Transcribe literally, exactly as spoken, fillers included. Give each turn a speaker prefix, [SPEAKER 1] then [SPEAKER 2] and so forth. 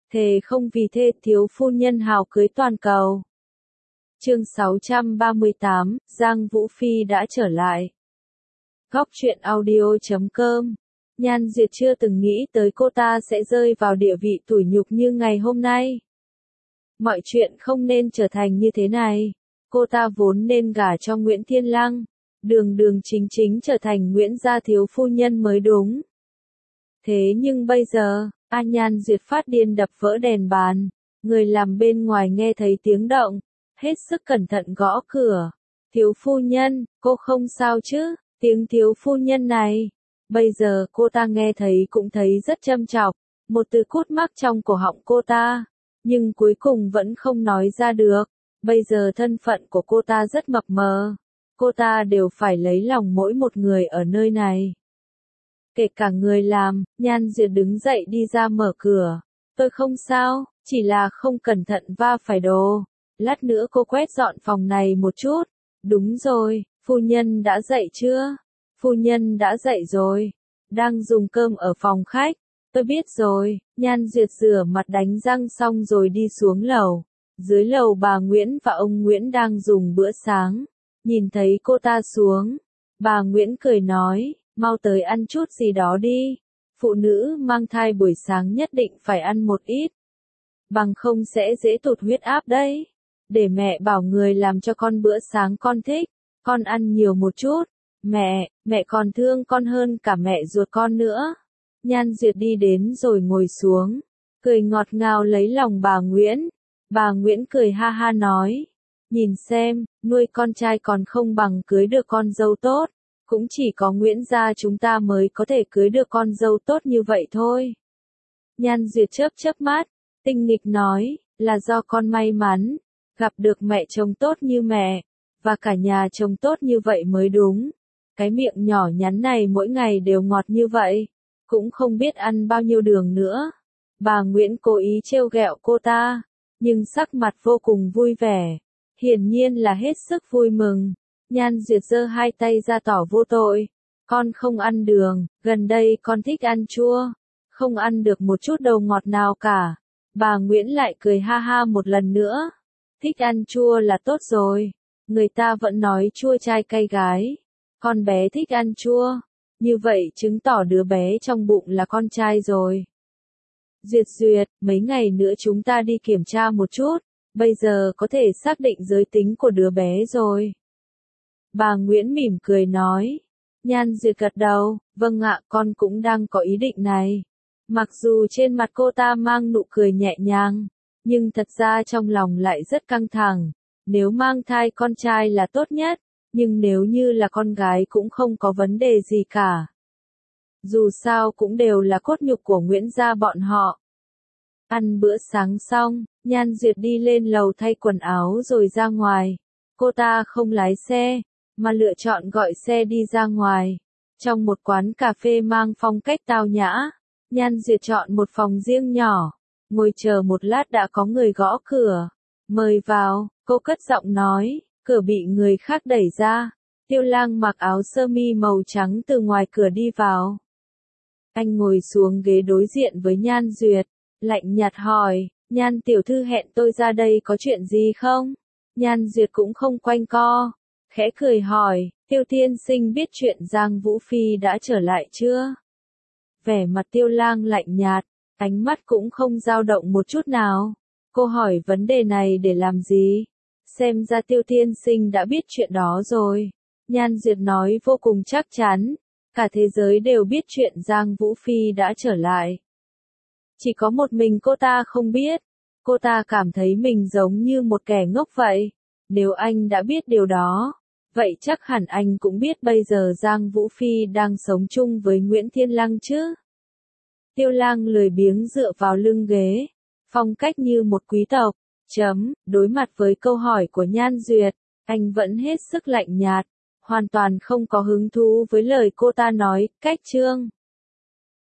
[SPEAKER 1] Thề không vì thê thiếu phu nhân hào cưới toàn cầu. Chương sáu trăm ba mươi tám, Giang Vũ Phi đã trở lại. Góc truyện audio chấm com. Nhan Duyệt chưa từng nghĩ tới cô ta sẽ rơi vào địa vị tủi nhục như ngày hôm nay. Mọi chuyện không nên trở thành như thế này. Cô ta vốn nên gả cho Nguyễn Thiên Lăng, đường đường chính chính trở thành Nguyễn gia thiếu phu nhân mới đúng. Thế nhưng bây giờ, A Nhan Duyệt phát điên đập vỡ đèn bàn, người làm bên ngoài nghe thấy tiếng động, hết sức cẩn thận gõ cửa. Thiếu phu nhân, cô không sao chứ? Tiếng thiếu phu nhân này, bây giờ cô ta nghe thấy cũng thấy rất châm chọc, một từ cút mắc trong cổ họng cô ta, nhưng cuối cùng vẫn không nói ra được. Bây giờ thân phận của cô ta rất mập mờ, cô ta đều phải lấy lòng mỗi một người ở nơi này. Kể cả người làm. Nhan Duyệt đứng dậy đi ra mở cửa. Tôi không sao, chỉ là không cẩn thận va phải đồ. Lát nữa cô quét dọn phòng này một chút. Đúng rồi, phu nhân đã dậy chưa? Phu nhân đã dậy rồi. Đang dùng cơm ở phòng khách. Tôi biết rồi. Nhan Duyệt rửa mặt đánh răng xong rồi đi xuống lầu. Dưới lầu bà Nguyễn và ông Nguyễn đang dùng bữa sáng. Nhìn thấy cô ta xuống, bà Nguyễn cười nói, mau tới ăn chút gì đó đi. Phụ nữ mang thai buổi sáng nhất định phải ăn một ít. Bằng không sẽ dễ tụt huyết áp đấy. Để mẹ bảo người làm cho con bữa sáng con thích. Con ăn nhiều một chút. Mẹ, mẹ còn thương con hơn cả mẹ ruột con nữa. Nhan Duyệt đi đến rồi ngồi xuống. Cười ngọt ngào lấy lòng bà Nguyễn. Bà Nguyễn cười ha ha nói. Nhìn xem, nuôi con trai còn không bằng cưới được con dâu tốt. Cũng chỉ có Nguyễn gia chúng ta mới có thể cưới được con dâu tốt như vậy thôi. Nhan Duyệt chớp chớp mắt, tinh nghịch nói, là do con may mắn, gặp được mẹ chồng tốt như mẹ, và cả nhà chồng tốt như vậy mới đúng. Cái miệng nhỏ nhắn này mỗi ngày đều ngọt như vậy, cũng không biết ăn bao nhiêu đường nữa. Bà Nguyễn cố ý trêu ghẹo cô ta, nhưng sắc mặt vô cùng vui vẻ, hiển nhiên là hết sức vui mừng. Nhan Duyệt giơ hai tay ra tỏ vô tội. Con không ăn đường, gần đây con thích ăn chua. Không ăn được một chút đầu ngọt nào cả. Bà Nguyễn lại cười ha ha một lần nữa. Thích ăn chua là tốt rồi. Người ta vẫn nói chua trai cay gái. Con bé thích ăn chua. Như vậy chứng tỏ đứa bé trong bụng là con trai rồi. Duyệt Duyệt, mấy ngày nữa chúng ta đi kiểm tra một chút. Bây giờ có thể xác định giới tính của đứa bé rồi. Bà Nguyễn mỉm cười nói. Nhan Duyệt gật đầu, vâng ạ, con cũng đang có ý định này. Mặc dù trên mặt cô ta mang nụ cười nhẹ nhàng, nhưng thật ra trong lòng lại rất căng thẳng. Nếu mang thai con trai là tốt nhất, nhưng nếu như là con gái cũng không có vấn đề gì cả. Dù sao cũng đều là cốt nhục của Nguyễn gia bọn họ. Ăn bữa sáng xong, Nhan Duyệt đi lên lầu thay quần áo rồi ra ngoài. Cô ta không lái xe, mà lựa chọn gọi xe đi ra ngoài. Trong một quán cà phê mang phong cách tao nhã, Nhan Duyệt chọn một phòng riêng nhỏ. Ngồi chờ một lát đã có người gõ cửa. Mời vào, cô cất giọng nói, cửa bị người khác đẩy ra. Tiêu Lang mặc áo sơ mi màu trắng từ ngoài cửa đi vào. Anh ngồi xuống ghế đối diện với Nhan Duyệt, lạnh nhạt hỏi, Nhan tiểu thư hẹn tôi ra đây có chuyện gì không? Nhan Duyệt cũng không quanh co, khẽ cười hỏi, Tiêu tiên sinh biết chuyện Giang Vũ Phi đã trở lại chưa? Vẻ mặt Tiêu Lang lạnh nhạt, ánh mắt cũng không dao động một chút nào. Cô hỏi vấn đề này để làm gì? Xem ra Tiêu tiên sinh đã biết chuyện đó rồi. Nhan Duyệt nói vô cùng chắc chắn, cả thế giới đều biết chuyện Giang Vũ Phi đã trở lại. Chỉ có một mình cô ta không biết. Cô ta cảm thấy mình giống như một kẻ ngốc vậy. Nếu anh đã biết điều đó, vậy chắc hẳn anh cũng biết bây giờ Giang Vũ Phi đang sống chung với Nguyễn Thiên Lăng chứ. Tiêu Lang lười biếng dựa vào lưng ghế, phong cách như một quý tộc. Chấm, đối mặt với câu hỏi của Nhan Duyệt, anh vẫn hết sức lạnh nhạt, hoàn toàn không có hứng thú với lời cô ta nói. Cách chương